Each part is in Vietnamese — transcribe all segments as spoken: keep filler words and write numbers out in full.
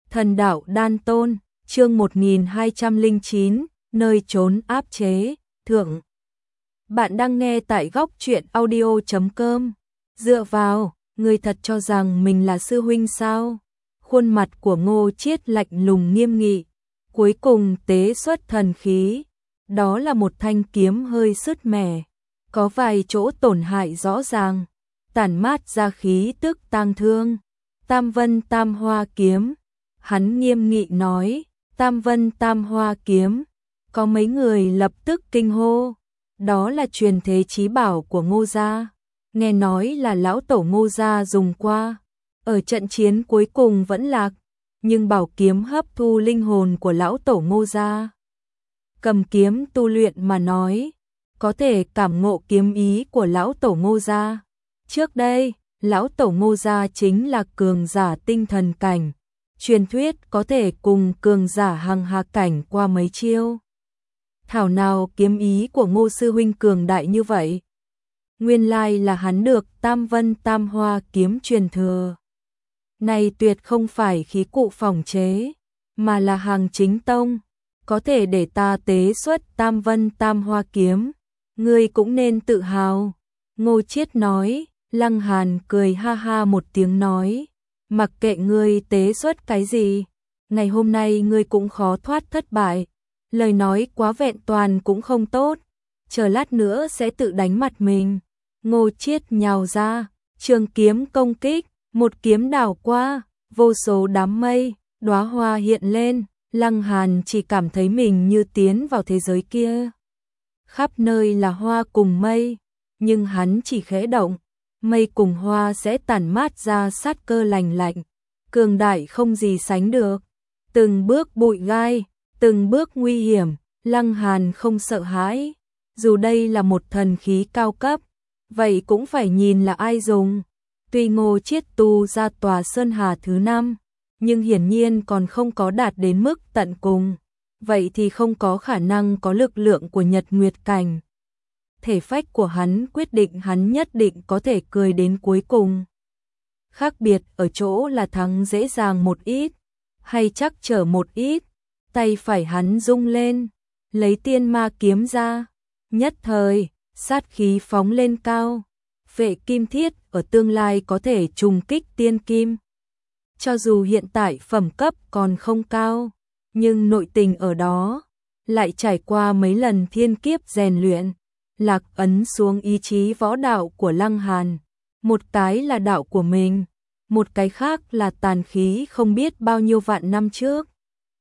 Thần đạo đan tôn, chương một nghìn hai trăm lẻ chín, nơi trốn áp chế, thượng. Bạn đang nghe tại góc truyện audio chấm com. Dựa vào, người thật cho rằng mình là sư huynh sao? Khuôn mặt của Ngô Chiết lạnh lùng nghiêm nghị, cuối cùng tế xuất thần khí. Đó là một thanh kiếm hơi sứt mẻ, có vài chỗ tổn hại rõ ràng, tản mát ra khí tức tang thương. Tam Vân Tam Hoa kiếm. Hắn nghiêm nghị nói, Tam Vân Tam Hoa kiếm. Có mấy người lập tức kinh hô, đó là truyền thế chí bảo của Ngô gia, nghe nói là lão tổ Ngô gia dùng qua, ở trận chiến cuối cùng vẫn lạc, nhưng bảo kiếm hấp thu linh hồn của lão tổ Ngô gia. Cầm kiếm tu luyện mà nói, có thể cảm ngộ kiếm ý của lão tổ Ngô gia. Trước đây, lão tổ Ngô gia chính là cường giả tinh thần cảnh, truyền thuyết có thể cùng cường giả hằng hà cảnh qua mấy chiêu. Thảo nào kiếm ý của Ngô sư huynh cường đại như vậy? Nguyên lai là hắn được Tam Vân Tam Hoa kiếm truyền thừa. Này tuyệt không phải khí cụ phỏng chế, mà là hàng chính tông, có thể để ta tế xuất Tam Vân Tam Hoa kiếm, ngươi cũng nên tự hào. Ngô Chiết nói. Lăng Hàn cười ha ha một tiếng nói, mặc kệ ngươi tế xuất cái gì, ngày hôm nay ngươi cũng khó thoát thất bại. Lời nói quá vẹn toàn cũng không tốt, chờ lát nữa sẽ tự đánh mặt mình. Ngô Chiết nhào ra, trường kiếm công kích, một kiếm đảo qua, vô số đám mây, đóa hoa hiện lên, Lăng Hàn chỉ cảm thấy mình như tiến vào thế giới kia. Khắp nơi là hoa cùng mây, nhưng hắn chỉ khẽ động, mây cùng hoa sẽ tản mát ra sát cơ lành lạnh, cường đại không gì sánh được. Từng bước bụi gai, từng bước nguy hiểm, Lăng Hàn không sợ hãi. Dù đây là một thần khí cao cấp, vậy cũng phải nhìn là ai dùng. Tuy Ngô Chiết tu ra tòa Sơn Hà thứ năm, nhưng hiển nhiên còn không có đạt đến mức tận cùng. Vậy thì không có khả năng có lực lượng của Nhật Nguyệt Cảnh. Thể phách của hắn quyết định hắn nhất định có thể cười đến cuối cùng. Khác biệt ở chỗ là thắng dễ dàng một ít, hay chắc trở một ít. Tay phải hắn rung lên, lấy tiên ma kiếm ra, nhất thời, sát khí phóng lên cao. Phệ kim thiết ở tương lai có thể trùng kích tiên kim. Cho dù hiện tại phẩm cấp còn không cao, nhưng nội tình ở đó, lại trải qua mấy lần thiên kiếp rèn luyện. Lạc ấn xuống ý chí võ đạo của Lăng Hàn, một cái là đạo của mình, một cái khác là tàn khí không biết bao nhiêu vạn năm trước.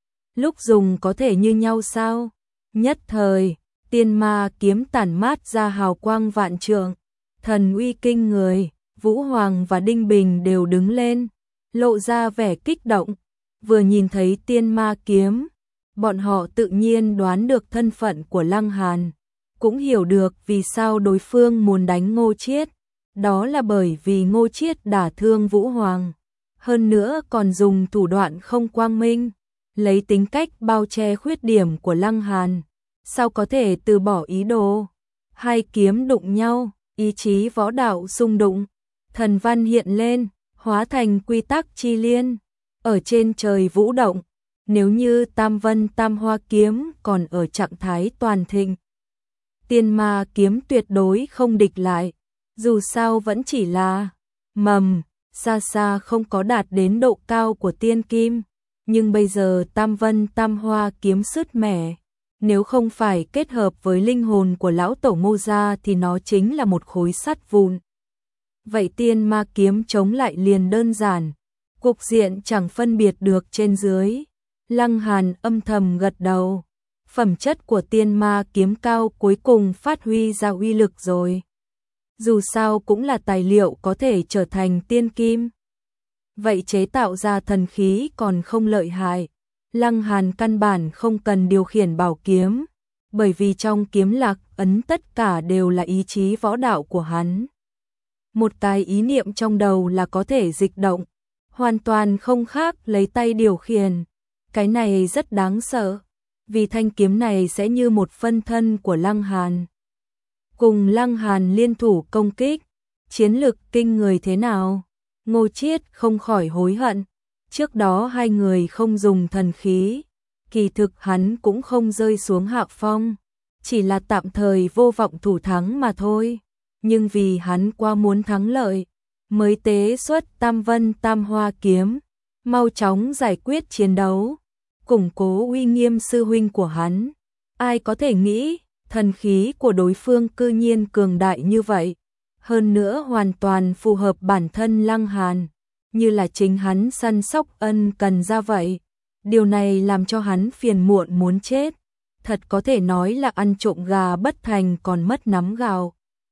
Lúc dùng có thể như nhau sao? Nhất thời, tiên ma kiếm tản mát ra hào quang vạn trượng, thần uy kinh người. Vũ Hoàng và Đinh Bình đều đứng lên, lộ ra vẻ kích động, vừa nhìn thấy tiên ma kiếm, bọn họ tự nhiên đoán được thân phận của Lăng Hàn. Cũng hiểu được vì sao đối phương muốn đánh Ngô Chiết, đó là bởi vì Ngô Chiết đả thương Vũ Hoàng, hơn nữa còn dùng thủ đoạn không quang minh, lấy tính cách bao che khuyết điểm của Lăng Hàn, sao có thể từ bỏ ý đồ. Hai kiếm đụng nhau, ý chí võ đạo xung đụng, thần văn hiện lên, hóa thành quy tắc chi liên, ở trên trời vũ động. Nếu như Tam Vân Tam Hoa kiếm còn ở trạng thái toàn thịnh, tiên ma kiếm tuyệt đối không địch lại, dù sao vẫn chỉ là mầm, xa xa không có đạt đến độ cao của tiên kim, nhưng bây giờ Tam Vân Tam Hoa kiếm sứt mẻ, nếu không phải kết hợp với linh hồn của lão tổ Ngô gia thì nó chính là một khối sắt vụn. Vậy tiên ma kiếm chống lại liền đơn giản, cục diện chẳng phân biệt được trên dưới. Lăng Hàn âm thầm gật đầu. Phẩm chất của tiên ma kiếm cao cuối cùng phát huy ra uy lực rồi. Dù sao cũng là tài liệu có thể trở thành tiên kim. Vậy chế tạo ra thần khí còn không lợi hại. Lăng Hàn căn bản không cần điều khiển bảo kiếm, bởi vì trong kiếm lạc ấn tất cả đều là ý chí võ đạo của hắn. Một cái ý niệm trong đầu là có thể dịch động, hoàn toàn không khác lấy tay điều khiển. Cái này rất đáng sợ, vì thanh kiếm này sẽ như một phân thân của Lăng Hàn. Cùng Lăng Hàn liên thủ công kích, chiến lực kinh người thế nào? Ngô Chiết không khỏi hối hận, Trước đó hai người không dùng thần khí, kỳ thực hắn cũng không rơi xuống hạ phong, chỉ là tạm thời vô vọng thủ thắng mà thôi. Nhưng vì hắn quá muốn thắng lợi, mới tế xuất Tam Vân Tam Hoa kiếm, mau chóng giải quyết chiến đấu, củng cố uy nghiêm sư huynh của hắn. Ai có thể nghĩ, thần khí của đối phương cư nhiên cường đại như vậy, hơn nữa hoàn toàn phù hợp bản thân Lăng Hàn, như là chính hắn săn sóc ân cần ra vậy. Điều này làm cho hắn phiền muộn muốn chết, thật có thể nói là ăn trộm gà bất thành còn mất nắm gạo.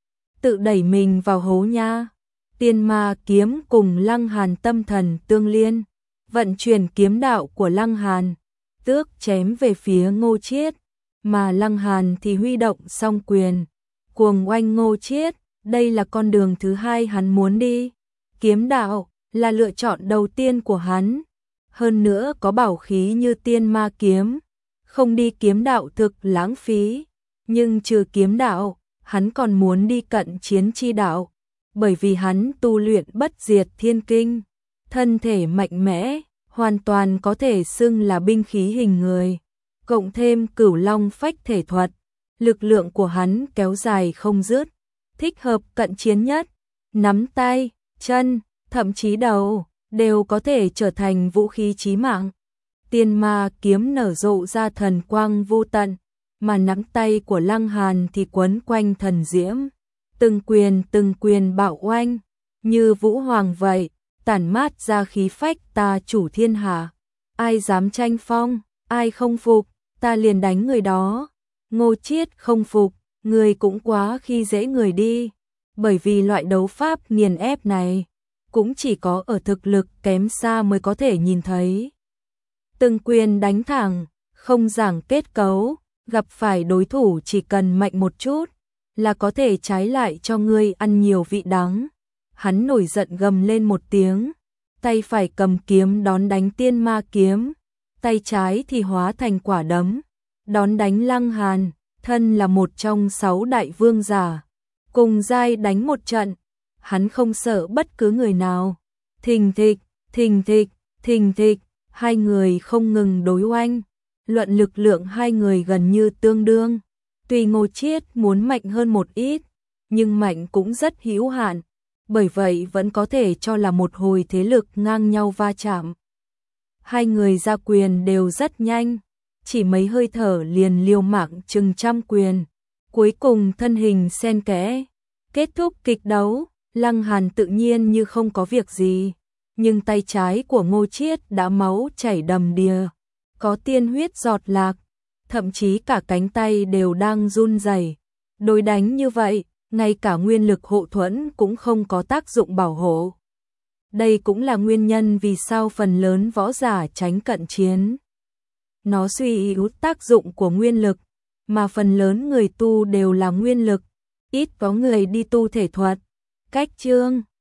Tự đẩy mình vào hố nha. Tiên ma kiếm cùng Lăng Hàn tâm thần tương liên, vận chuyển kiếm đạo của Lăng Hàn, tước chém về phía Ngô Chiết, mà Lăng Hàn thì huy động song quyền, cuồng oanh Ngô Chiết. Đây là con đường thứ hai hắn muốn đi. Kiếm đạo là lựa chọn đầu tiên của hắn, hơn nữa có bảo khí như tiên ma kiếm, không đi kiếm đạo thực lãng phí. Nhưng trừ kiếm đạo, hắn còn muốn đi cận chiến chi đạo, bởi vì hắn tu luyện bất diệt thiên kinh, thân thể mạnh mẽ, hoàn toàn có thể xưng là binh khí hình người, cộng thêm cửu long phách thể thuật, lực lượng của hắn kéo dài không dứt, thích hợp cận chiến nhất, nắm tay, chân, thậm chí đầu, đều có thể trở thành vũ khí chí mạng. Tiên ma kiếm nở rộ ra thần quang vô tận, mà nắm tay của Lăng Hàn thì quấn quanh thần diễm, từng quyền từng quyền bạo oanh, như vũ hoàng vậy, tản mát ra khí phách ta chủ thiên hạ. Ai dám tranh phong, ai không phục, ta liền đánh người đó. Ngô Chiết không phục, người cũng quá khi dễ người đi, bởi vì loại đấu pháp nghiền ép này, cũng chỉ có ở thực lực kém xa mới có thể nhìn thấy. Từng quyền đánh thẳng, không giảng kết cấu, gặp phải đối thủ chỉ cần mạnh một chút, là có thể trái lại cho ngươi ăn nhiều vị đắng. Hắn nổi giận gầm lên một tiếng, tay phải cầm kiếm đón đánh tiên ma kiếm, tay trái thì hóa thành quả đấm, đón đánh Lăng Hàn, thân là một trong sáu đại vương giả, cùng giai đánh một trận, hắn không sợ bất cứ người nào. Thình thịch, thình thịch, thình thịch, hai người không ngừng đối oanh, luận lực lượng hai người gần như tương đương. Tuy Ngô Chiết muốn mạnh hơn một ít, nhưng mạnh cũng rất hữu hạn, bởi vậy vẫn có thể cho là một hồi thế lực ngang nhau va chạm. Hai người ra quyền đều rất nhanh, chỉ mấy hơi thở liền liều mạng chừng trăm quyền, cuối cùng thân hình xen kẽ, kết thúc kịch đấu. Lăng Hàn tự nhiên như không có việc gì, nhưng tay trái của Ngô Chiết đã máu chảy đầm đìa, có tiên huyết giọt lạc, thậm chí cả cánh tay đều đang run rẩy. Đối đánh như vậy, ngay cả nguyên lực hộ thuẫn cũng không có tác dụng bảo hộ. Đây cũng là nguyên nhân vì sao phần lớn võ giả tránh cận chiến. Nó suy yếu tác dụng của nguyên lực, mà phần lớn người tu đều là nguyên lực, ít có người đi tu thể thuật. Cách chương